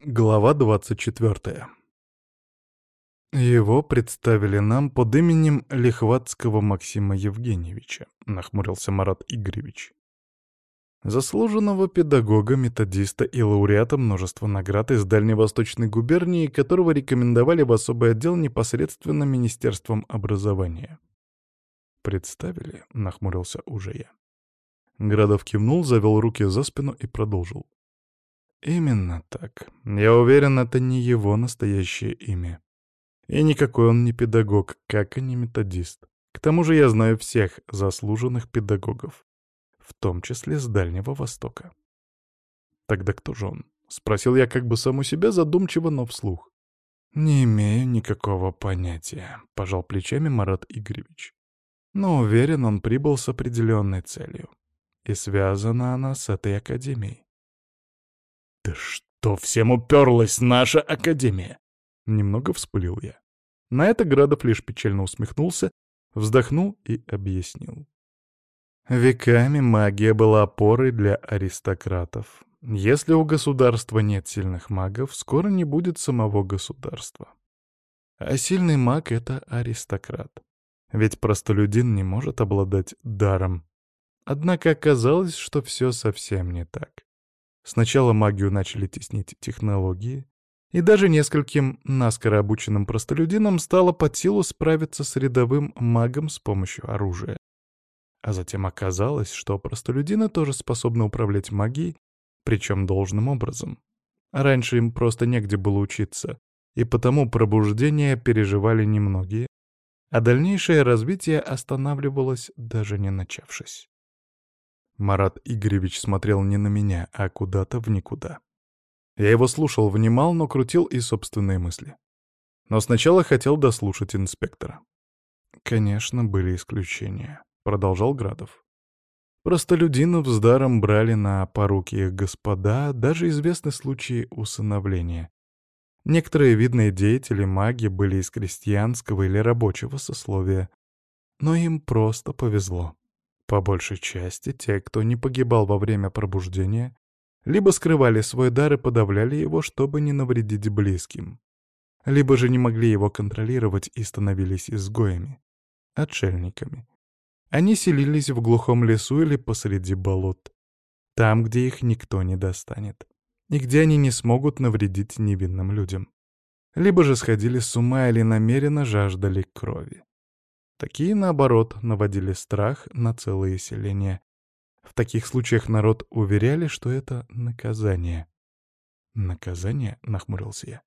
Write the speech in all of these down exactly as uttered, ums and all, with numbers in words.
Глава двадцать четвертая. Его представили нам под именем Лихватского Максима Евгеньевича, нахмурился Марат Игоревич. Заслуженного педагога, методиста и лауреата множества наград из Дальневосточной губернии, которого рекомендовали в особый отдел непосредственно Министерством образования. «Представили?» — нахмурился уже я. Градов кивнул, завел руки за спину и продолжил. Именно так. Я уверен, это не его настоящее имя. И никакой он не педагог, как и не методист. К тому же я знаю всех заслуженных педагогов, в том числе с Дальнего Востока. Тогда кто же он? Спросил я как бы сам у себя задумчиво, но вслух. Не имею никакого понятия, пожал плечами Марат Игоревич. Но уверен, он прибыл с определенной целью. И связана она с этой академией. «Да что всем уперлась наша академия?» Немного вспылил я. На это Градов лишь печально усмехнулся, вздохнул и объяснил. Веками магия была опорой для аристократов. Если у государства нет сильных магов, скоро не будет самого государства. А сильный маг — это аристократ. Ведь простолюдин не может обладать даром. Однако оказалось, что все совсем не так. Сначала магию начали теснить технологии, и даже нескольким наскоро обученным простолюдинам стало под силу справиться с рядовым магом с помощью оружия. А затем оказалось, что простолюдины тоже способны управлять магией, причем должным образом. Раньше им просто негде было учиться, и потому пробуждение переживали немногие, а дальнейшее развитие останавливалось, даже не начавшись. Марат Игоревич смотрел не на меня, а куда-то в никуда. Я его слушал, внимал, но крутил и собственные мысли. Но сначала хотел дослушать инспектора. «Конечно, были исключения», — продолжал Градов. Простолюдинов с даром брали на поруки их господа, даже известны случаи усыновления. Некоторые видные деятели маги были из крестьянского или рабочего сословия, но им просто повезло. По большей части, те, кто не погибал во время пробуждения, либо скрывали свой дар и подавляли его, чтобы не навредить близким, либо же не могли его контролировать и становились изгоями, отшельниками. Они селились в глухом лесу или посреди болот, там, где их никто не достанет, и где они не смогут навредить невинным людям. Либо же сходили с ума или намеренно жаждали крови. Такие, наоборот, наводили страх на целые селения. В таких случаях народ уверяли, что это наказание. «Наказание?» — нахмурился я.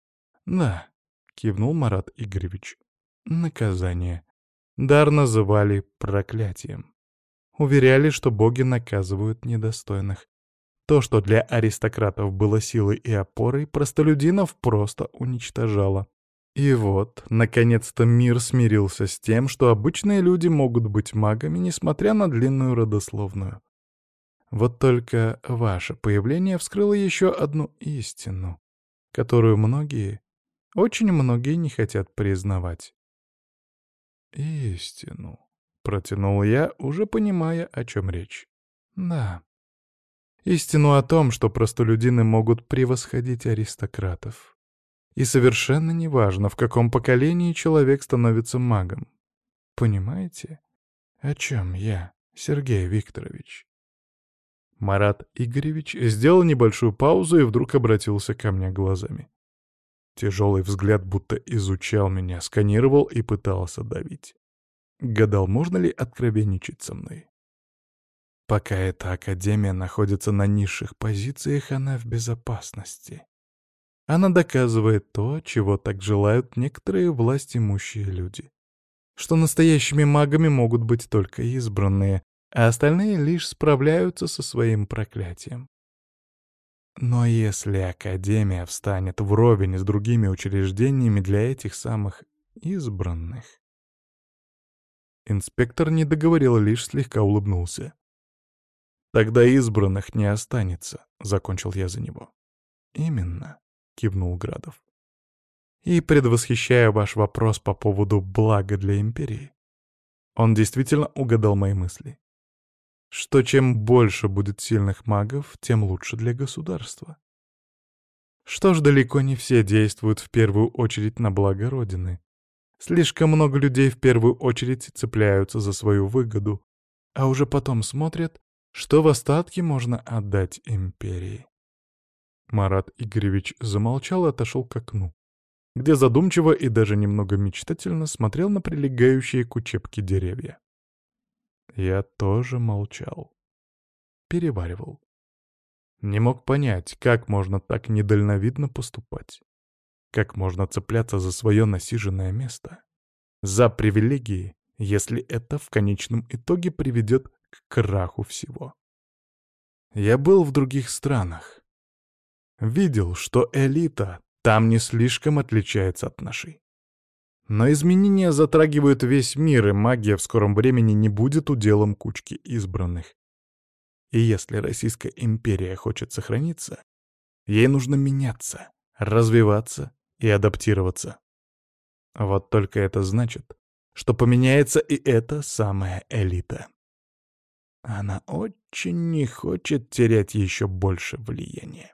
«Да», — кивнул Марат Игоревич. «Наказание. Дар называли проклятием. Уверяли, что боги наказывают недостойных. То, что для аристократов было силой и опорой, простолюдинов просто уничтожало. И вот, наконец-то мир смирился с тем, что обычные люди могут быть магами, несмотря на длинную родословную. Вот только ваше появление вскрыло еще одну истину, которую многие, очень многие не хотят признавать. «Истину», — протянул я, уже понимая, о чем речь. «Да. Истину о том, что простолюдины могут превосходить аристократов. И совершенно неважно, в каком поколении человек становится магом. Понимаете, о чем я, Сергей Викторович?» Марат Игоревич сделал небольшую паузу и вдруг обратился ко мне глазами. Тяжелый взгляд будто изучал меня, сканировал и пытался давить. Гадал, можно ли откровенничать со мной. Пока эта академия находится на низших позициях, она в безопасности. Она доказывает то, чего так желают некоторые властимущие люди. Что настоящими магами могут быть только избранные, а остальные лишь справляются со своим проклятием. Но если Академия встанет вровень с другими учреждениями для этих самых избранных... Инспектор не договорил, лишь слегка улыбнулся. «Тогда избранных не останется», — закончил я за него. «Именно», — кивнул Градов. «И предвосхищая ваш вопрос по поводу блага для империи, он действительно угадал мои мысли. Что чем больше будет сильных магов, тем лучше для государства. Что ж, далеко не все действуют в первую очередь на благо Родины. Слишком много людей в первую очередь цепляются за свою выгоду, а уже потом смотрят, что в остатке можно отдать империи. Марат Игоревич замолчал и отошел к окну, где задумчиво и даже немного мечтательно смотрел на прилегающие к учебке деревья. Я тоже молчал. Переваривал. Не мог понять, как можно так недальновидно поступать. Как можно цепляться за свое насиженное место, за привилегии, если это в конечном итоге приведет к краху всего. Я был в других странах. Видел, что элита там не слишком отличается от нашей. Но изменения затрагивают весь мир, и магия в скором времени не будет уделом кучки избранных. И если Российская империя хочет сохраниться, ей нужно меняться, развиваться и адаптироваться. Вот только это значит, что поменяется и эта самая элита. Она очень не хочет терять еще больше влияния.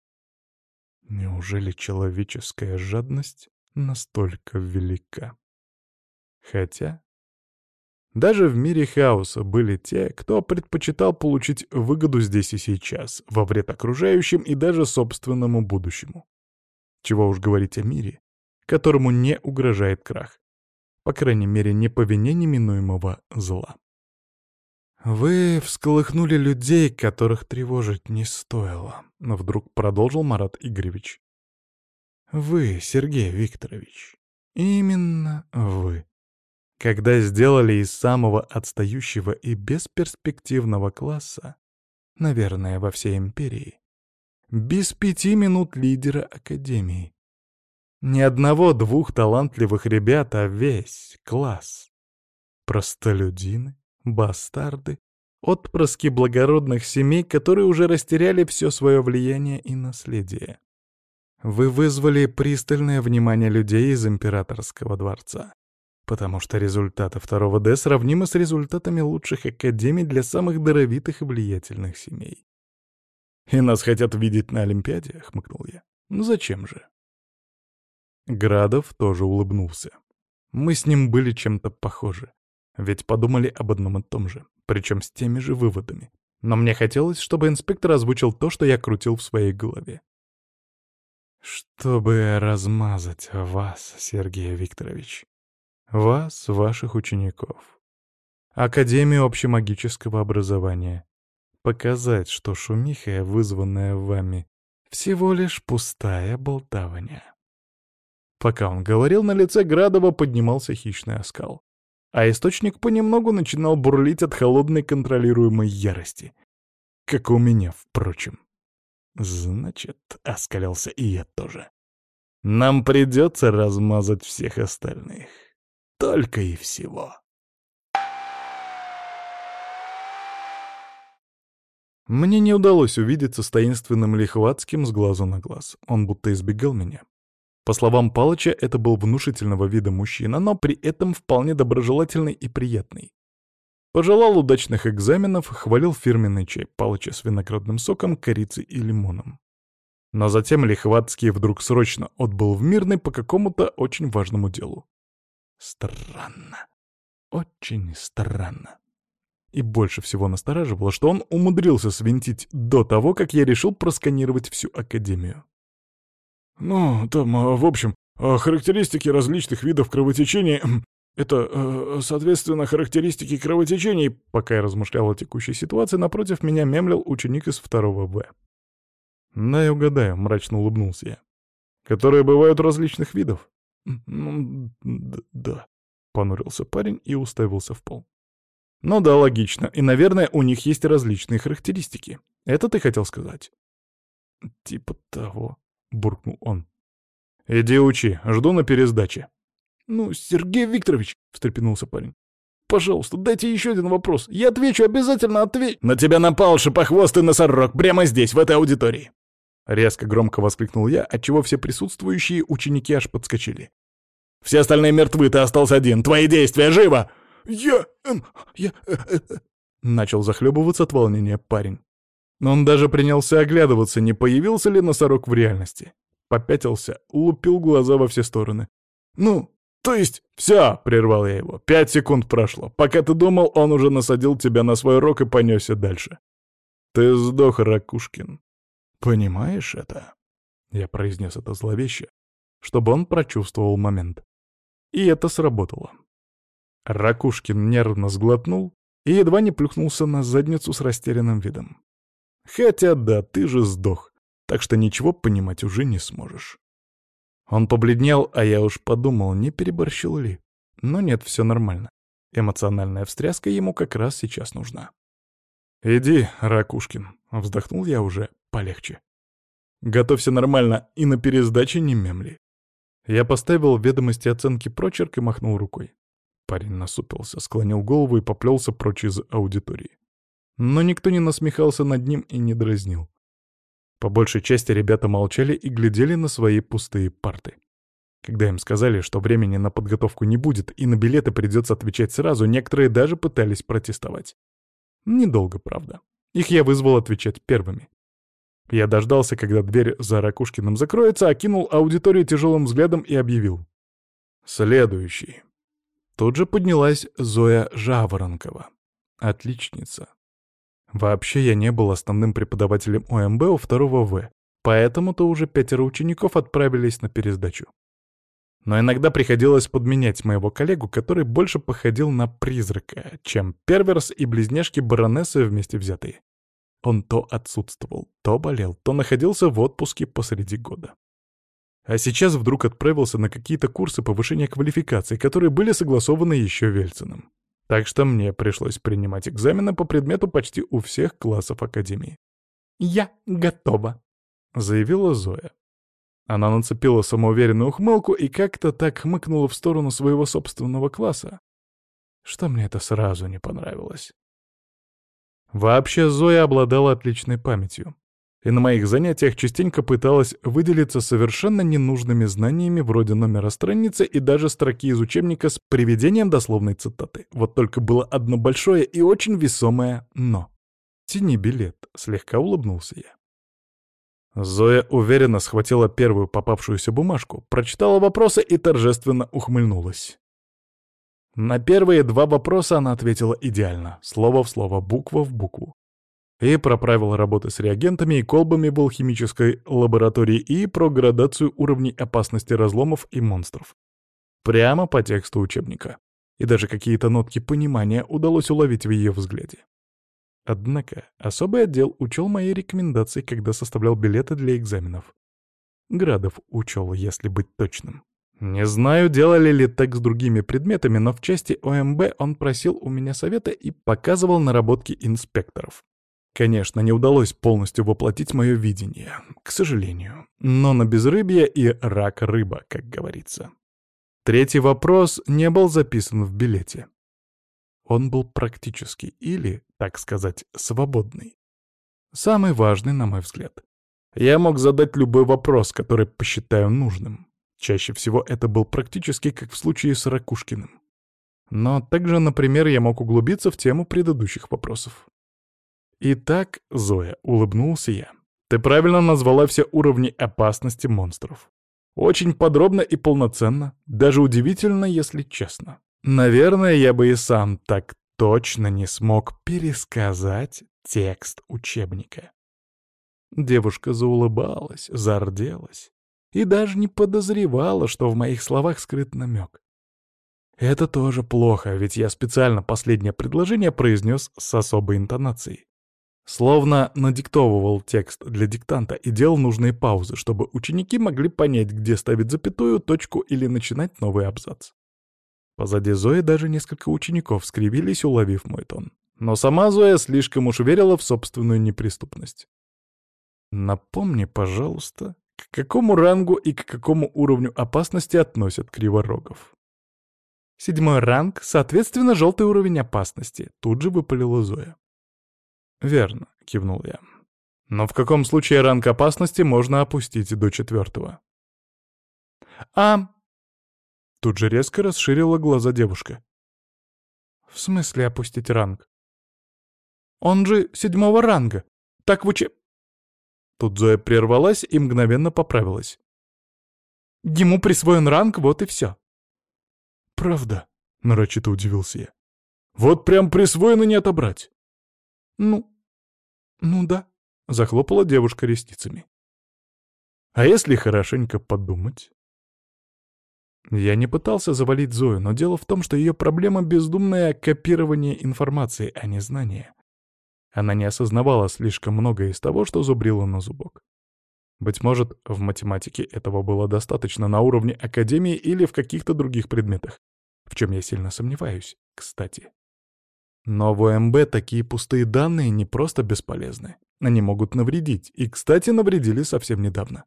Неужели человеческая жадность настолько велика? Хотя даже в мире хаоса были те, кто предпочитал получить выгоду здесь и сейчас, во вред окружающим и даже собственному будущему. Чего уж говорить о мире, которому не угрожает крах. По крайней мере, не по вине неминуемого зла. «Вы всколыхнули людей, которых тревожить не стоило», — вдруг продолжил Марат Игоревич. «Вы, Сергей Викторович, именно вы. Когда сделали из самого отстающего и бесперспективного класса, наверное, во всей империи, без пяти минут лидера Академии. Ни одного-двух талантливых ребят, а весь класс. Простолюдины, бастарды, отпрыски благородных семей, которые уже растеряли все свое влияние и наследие. Вы вызвали пристальное внимание людей из императорского дворца, потому что результаты второго Д сравнимы с результатами лучших академий для самых даровитых и влиятельных семей. «И нас хотят видеть на Олимпиаде?» — хмыкнул я. «Ну зачем же?» Градов тоже улыбнулся. Мы с ним были чем-то похожи, ведь подумали об одном и том же, причем с теми же выводами. Но мне хотелось, чтобы инспектор озвучил то, что я крутил в своей голове. «Чтобы размазать вас, Сергей Викторович, вас, ваших учеников, Академию общемагического образования, показать, что шумиха, вызванная вами, всего лишь пустая болтовня». Пока он говорил, на лице Градова поднимался хищный оскал, а источник понемногу начинал бурлить от холодной контролируемой ярости. Как и у меня, впрочем. «Значит, — оскалялся и я тоже, — нам придется размазать всех остальных. Только и всего». Мне не удалось увидеться с таинственным Лихватским с глазу на глаз. Он будто избегал меня. По словам Палыча, это был внушительного вида мужчина, но при этом вполне доброжелательный и приятный. Пожелал удачных экзаменов, хвалил фирменный чай Палыча с виноградным соком, корицей и лимоном. Но затем Лихватский вдруг срочно отбыл в Мирный по какому-то очень важному делу. Странно. Очень странно. И больше всего настораживало, что он умудрился свинтить до того, как я решил просканировать всю Академию. «Ну, там, в общем, характеристики различных видов кровотечения — это, соответственно, характеристики кровотечений», пока я размышлял о текущей ситуации, напротив меня мямлил ученик из второго В. «Дай угадаю», — мрачно улыбнулся я. «Которые бывают различных видов?» «Ну, да», — понурился парень и уставился в пол. «Ну да, логично. И, наверное, у них есть различные характеристики. Это ты хотел сказать?» «Типа того», — буркнул он. «Иди учи, жду на пересдаче». «Ну, Сергей Викторович», — встрепенулся парень, — «пожалуйста, дайте еще один вопрос. Я отвечу, обязательно отвечу». «На тебя напал шипохвостый носорог прямо здесь, в этой аудитории!» Резко громко воскликнул я, отчего все присутствующие ученики аж подскочили. «Все остальные мертвы, ты остался один. Твои действия, живо!» «Я... эм... я... э, э, э...» начал захлебываться от волнения парень. Он даже принялся оглядываться, не появился ли носорог в реальности. попятился, лупил глаза во все стороны. «Ну, то есть, все!» — прервал я его. «Пять секунд прошло. Пока ты думал, он уже насадил тебя на свой рог и понесся дальше. Ты сдох, Ракушкин. Понимаешь это?» Я произнес это зловеще, чтобы он прочувствовал момент. И это сработало. Ракушкин нервно сглотнул и едва не плюхнулся на задницу с растерянным видом. «Хотя да, ты же сдох, так что ничего понимать уже не сможешь». Он побледнел, а я уж подумал, не переборщил ли. Но нет, все нормально. Эмоциональная встряска ему как раз сейчас нужна. «Иди, Ракушкин», — вздохнул я уже полегче. «Готовься нормально и на пересдаче не мемли». Я поставил в ведомости оценки прочерк и махнул рукой. Парень насупился, склонил голову и поплелся прочь из аудитории. Но никто не насмехался над ним и не дразнил. По большей части ребята молчали и глядели на свои пустые парты. Когда им сказали, что времени на подготовку не будет и на билеты придется отвечать сразу, некоторые даже пытались протестовать. Недолго, правда. Их я вызвал отвечать первыми. Я дождался, когда дверь за Ракушкиным закроется, окинул аудиторию тяжелым взглядом и объявил. «Следующий». Тут же поднялась Зоя Жаворонкова. Отличница. Вообще я не был основным преподавателем О М Б у второго В, поэтому-то уже пятеро учеников отправились на пересдачу. Но иногда приходилось подменять моего коллегу, который больше походил на призрака, чем Перверс и близняшки баронессы вместе взятые. Он то отсутствовал, то болел, то находился в отпуске посреди года. А сейчас вдруг отправился на какие-то курсы повышения квалификации, которые были согласованы еще Вельциным. Так что мне пришлось принимать экзамены по предмету почти у всех классов академии. «Я готова», — заявила Зоя. Она нацепила самоуверенную ухмылку и как-то так хмыкнула в сторону своего собственного класса, что мне это сразу не понравилось. Вообще Зоя обладала отличной памятью, и на моих занятиях частенько пыталась выделиться совершенно ненужными знаниями вроде номера страницы и даже строки из учебника с приведением дословной цитаты. Вот только было одно большое и очень весомое «но». «Тяни билет», — слегка улыбнулся я. Зоя уверенно схватила первую попавшуюся бумажку, прочитала вопросы и торжественно ухмыльнулась. На первые два вопроса она ответила идеально, слово в слово, буква в букву. И про правила работы с реагентами и колбами в алхимической лаборатории, и про градацию уровней опасности разломов и монстров. Прямо по тексту учебника. И даже какие-то нотки понимания удалось уловить в ее взгляде. Однако особый отдел учел мои рекомендации, когда составлял билеты для экзаменов. Градов учел, если быть точным. Не знаю, делали ли так с другими предметами, но в части О М Б он просил у меня совета и показывал наработки инспекторов. Конечно, не удалось полностью воплотить мое видение, к сожалению. Но на безрыбье и рак-рыба, как говорится. Третий вопрос не был записан в билете. Он был практический или, так сказать, свободный. Самый важный, на мой взгляд. Я мог задать любой вопрос, который посчитаю нужным. Чаще всего это был практически как в случае с Ракушкиным. Но также, например, я мог углубиться в тему предыдущих вопросов. «Итак, Зоя», — улыбнулся я, — «ты правильно назвала все уровни опасности монстров. Очень подробно и полноценно, даже удивительно, если честно. Наверное, я бы и сам так точно не смог пересказать текст учебника». Девушка заулыбалась, зарделась и даже не подозревала, что в моих словах скрыт намек. Это тоже плохо, ведь я специально последнее предложение произнес с особой интонацией. Словно надиктовывал текст для диктанта и делал нужные паузы, чтобы ученики могли понять, где ставить запятую, точку или начинать новый абзац. Позади Зои даже несколько учеников скривились, уловив мой тон. Но сама Зоя слишком уж верила в собственную неприступность. «Напомни, пожалуйста, к какому рангу и к какому уровню опасности относят Криворогов?» «Седьмой ранг, соответственно, желтый уровень опасности», — тут же выпалила Зоя. «Верно», — кивнул я. «Но в каком случае ранг опасности можно опустить до четвертого?» «А...» Тут же резко расширила глаза девушка. «В смысле опустить ранг? Он же седьмого ранга. Так в учеб...» Тут Зоя прервалась и мгновенно поправилась. Ему присвоен ранг, вот и все. «Правда?» — нарочито удивился я. «Вот прям присвоено не отобрать». «Ну, ну да», — захлопала девушка ресницами. «А если хорошенько подумать?» Я не пытался завалить Зою, но дело в том, что ее проблема — бездумное копирование информации, а не знания. Она не осознавала слишком многое из того, что зубрила на зубок. Быть может, в математике этого было достаточно на уровне академии или в каких-то других предметах, в чем я сильно сомневаюсь, кстати. Но в ОМБ такие пустые данные не просто бесполезны. Они могут навредить, и, кстати, навредили совсем недавно.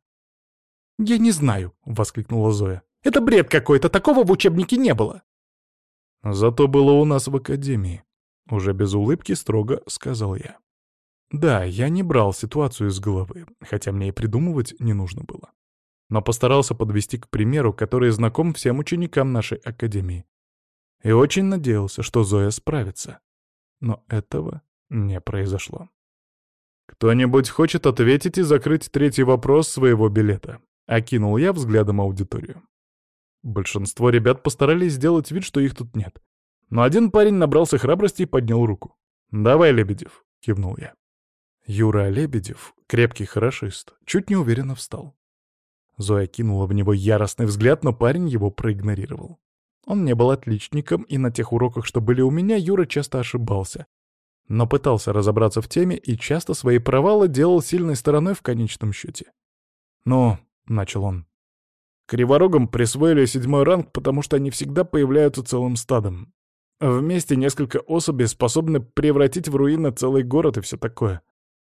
«Я не знаю», — воскликнула Зоя. «Это бред какой-то, такого в учебнике не было». «Зато было у нас в академии», — уже без улыбки строго сказал я. Да, я не брал ситуацию из головы, хотя мне и придумывать не нужно было. Но постарался подвести к примеру, который знаком всем ученикам нашей академии. И очень надеялся, что Зоя справится. Но этого не произошло. «Кто-нибудь хочет ответить и закрыть третий вопрос своего билета?» — окинул я взглядом аудиторию. Большинство ребят постарались сделать вид, что их тут нет. Но один парень набрался храбрости и поднял руку. «Давай, Лебедев», — кивнул я. Юра Лебедев, крепкий хорошист, чуть неуверенно встал. Зоя кинула в него яростный взгляд, но парень его проигнорировал. Он не был отличником, и на тех уроках, что были у меня, Юра часто ошибался. Но пытался разобраться в теме и часто свои провалы делал сильной стороной в конечном счете. «Ну», — начал он, — «криворогам присвоили седьмой ранг, потому что они всегда появляются целым стадом. Вместе несколько особей способны превратить в руины целый город и все такое.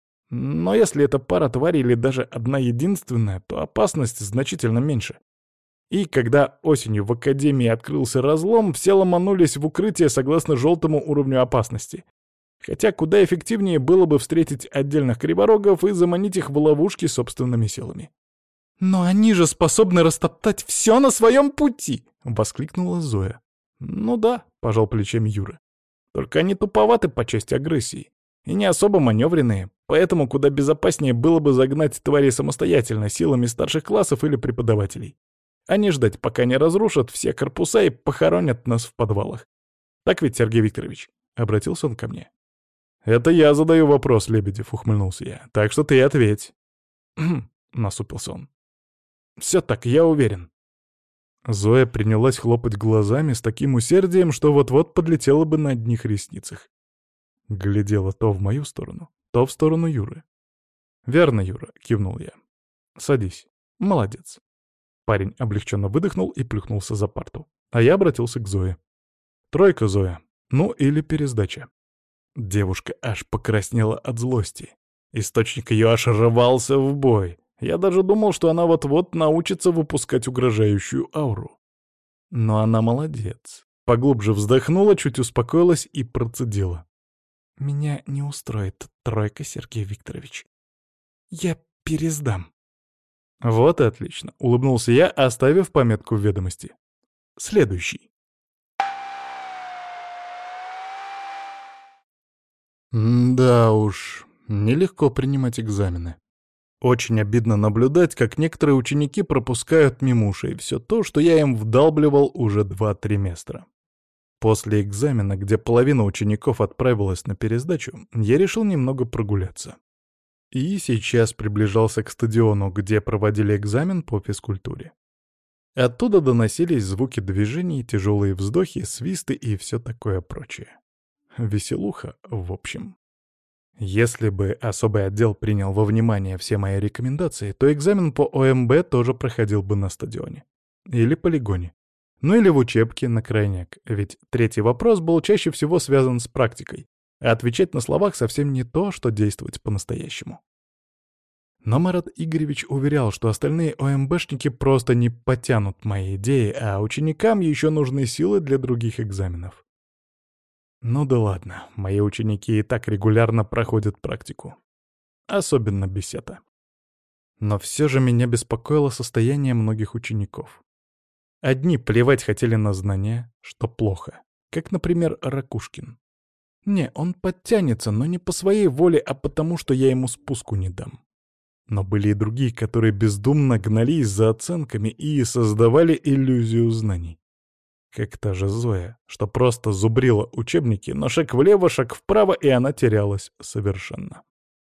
Но если это пара тварей или даже одна единственная, то опасность значительно меньше. И когда осенью в Академии открылся разлом, все ломанулись в укрытие согласно желтому уровню опасности. Хотя куда эффективнее было бы встретить отдельных криворогов и заманить их в ловушки собственными силами. «Но они же способны растоптать все на своем пути!» — воскликнула Зоя. «Ну да», — пожал плечами Юра. «Только они туповаты по части агрессии. И не особо маневренные, поэтому куда безопаснее было бы загнать твари самостоятельно силами старших классов или преподавателей, а не ждать, пока не разрушат все корпуса и похоронят нас в подвалах. Так ведь, Сергей Викторович?» — обратился он ко мне. «Это я задаю вопрос, Лебедев», — ухмыльнулся я. «Так что ты ответь». насупился он. «Все так, я уверен». Зоя принялась хлопать глазами с таким усердием, что вот-вот подлетела бы на одних ресницах. Глядела то в мою сторону, то в сторону Юры. «Верно, Юра», — кивнул я. «Садись. Молодец». Парень облегченно выдохнул и плюхнулся за парту. А я обратился к Зое. «Тройка, Зоя. Ну или пересдача». Девушка аж покраснела от злости. Источник ее аж рвался в бой. Я даже думал, что она вот-вот научится выпускать угрожающую ауру. Но она молодец. Поглубже вздохнула, чуть успокоилась и процедила. «Меня не устроит тройка, Сергей Викторович. Я пересдам». «Вот и отлично», — улыбнулся я, оставив пометку в ведомости. «Следующий». Да уж, нелегко принимать экзамены. Очень обидно наблюдать, как некоторые ученики пропускают мимо ушей все то, что я им вдалбливал уже два триместра. После экзамена, где половина учеников отправилась на пересдачу, я решил немного прогуляться. И сейчас приближался к стадиону, где проводили экзамен по физкультуре. Оттуда доносились звуки движений, тяжелые вздохи, свисты и все такое прочее. Веселуха, в общем. Если бы особый отдел принял во внимание все мои рекомендации, то экзамен по ОМБ тоже проходил бы на стадионе. Или полигоне. Ну или в учебке на крайняк, ведь третий вопрос был чаще всего связан с практикой, а отвечать на словах совсем не то, что действовать по-настоящему. Но Марат Игоревич уверял, что остальные ОМБшники просто не потянут мои идеи, а ученикам еще нужны силы для других экзаменов. Ну да ладно, мои ученики и так регулярно проходят практику. Особенно бесета. Но все же меня беспокоило состояние многих учеников. Одни плевать хотели на знания, что плохо, как, например, Ракушкин. Не, он подтянется, но не по своей воле, а потому, что я ему спуску не дам. Но были и другие, которые бездумно гнались за оценками и создавали иллюзию знаний. Как та же Зоя, что просто зубрила учебники, но шаг влево, шаг вправо, и она терялась совершенно.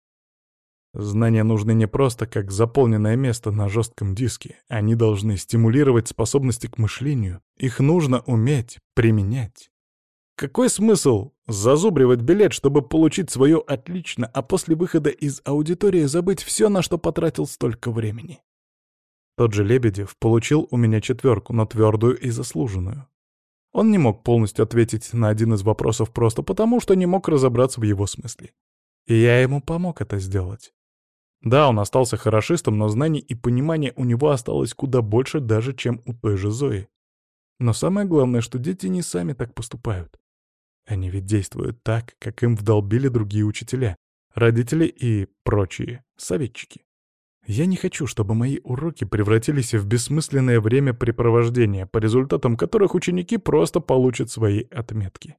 Знания нужны не просто как заполненное место на жестком диске. Они должны стимулировать способности к мышлению. Их нужно уметь применять. Какой смысл зазубривать билет, чтобы получить свое отлично, а после выхода из аудитории забыть все, на что потратил столько времени? Тот же Лебедев получил у меня четверку, но твердую и заслуженную. Он не мог полностью ответить на один из вопросов просто потому, что не мог разобраться в его смысле. И я ему помог это сделать. Да, он остался хорошистом, но знаний и понимания у него осталось куда больше даже, чем у той же Зои. Но самое главное, что дети не сами так поступают. Они ведь действуют так, как им вдолбили другие учителя, родители и прочие советчики. Я не хочу, чтобы мои уроки превратились в бессмысленное времяпрепровождение, по результатам которых ученики просто получат свои отметки.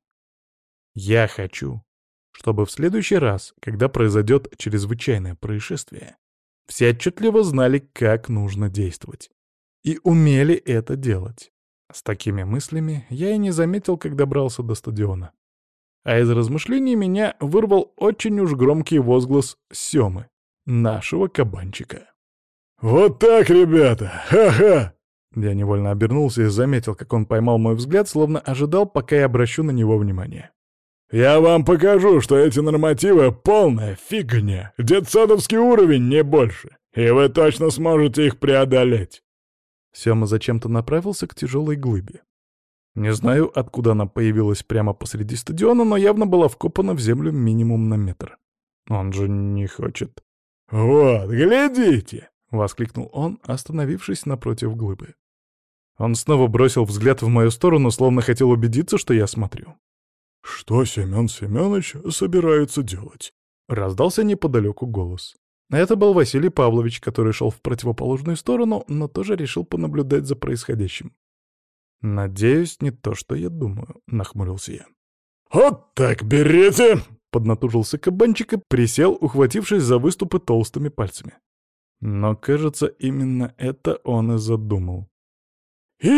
Я хочу, чтобы в следующий раз, когда произойдет чрезвычайное происшествие, все отчетливо знали, как нужно действовать. И умели это делать. С такими мыслями я и не заметил, как добрался до стадиона. А из размышлений меня вырвал очень уж громкий возглас Сёмы, нашего кабанчика. «Вот так, ребята! Ха-ха!» Я невольно обернулся и заметил, как он поймал мой взгляд, словно ожидал, пока я обращу на него внимание. «Я вам покажу, что эти нормативы — полная фигня, детсадовский уровень, не больше, и вы точно сможете их преодолеть!» Сёма зачем-то направился к тяжелой глыбе. Не знаю, откуда она появилась прямо посреди стадиона, но явно была вкопана в землю минимум на метр. Он же не хочет. «Вот, глядите!» — воскликнул он, остановившись напротив глыбы. Он снова бросил взгляд в мою сторону, словно хотел убедиться, что я смотрю. «Что Семен Семенович собирается делать?» — раздался неподалеку голос. Это был Василий Павлович, который шел в противоположную сторону, но тоже решил понаблюдать за происходящим. «Надеюсь, не то, что я думаю», — нахмурился я. «Вот так берите!» — поднатужился кабанчик и присел, ухватившись за выступы толстыми пальцами. Но, кажется, именно это он и задумал. «И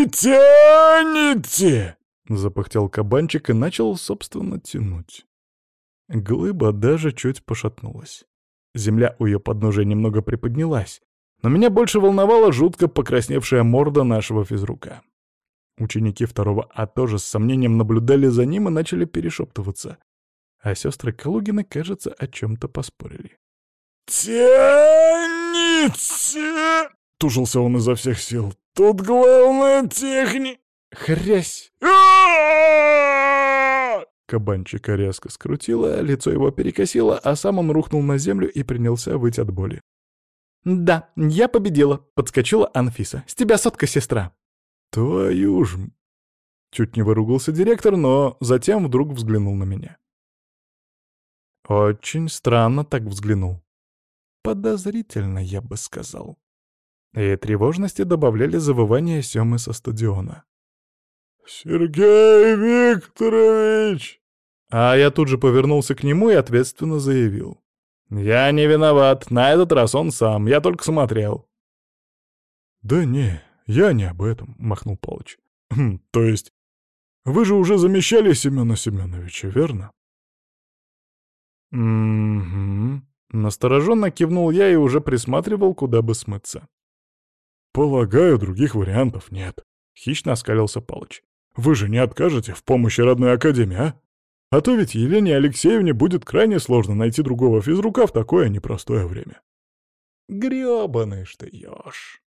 тяните!» — запыхтел кабанчик и начал, собственно, тянуть. Глыба даже чуть пошатнулась. Земля у ее подножия немного приподнялась, но меня больше волновала жутко покрасневшая морда нашего физрука. Ученики второго А тоже с сомнением наблюдали за ним и начали перешептываться, а сестры Калугины, кажется, о чем-то поспорили. «Тяните!» — тужился он изо всех сил. «Тут главная техника!» «Хрясь!» Кабанчика резко скрутило, лицо его перекосило, а сам он рухнул на землю и принялся выть от боли. «Да, я победила», — подскочила Анфиса. «С тебя сотка, сестра». «Твою ж...» Чуть не выругался директор, но затем вдруг взглянул на меня. Очень странно так взглянул. Подозрительно, я бы сказал. И тревожности добавляли завывания Сёмы со стадиона. «Сергей Викторович!» А я тут же повернулся к нему и ответственно заявил. «Я не виноват, на этот раз он сам, я только смотрел». «Да не, я не об этом», — махнул Палыч. «Хм, то есть, вы же уже замещали Семена Семеновича, верно?» «Угу». Настороженно кивнул я и уже присматривал, куда бы смыться. «Полагаю, других вариантов нет», — хищно оскалился Палыч. «Вы же не откажете в помощи родной академии, а? А то ведь Елене Алексеевне будет крайне сложно найти другого физрука в такое непростое время». «Грёбаный ж ты, ёж!»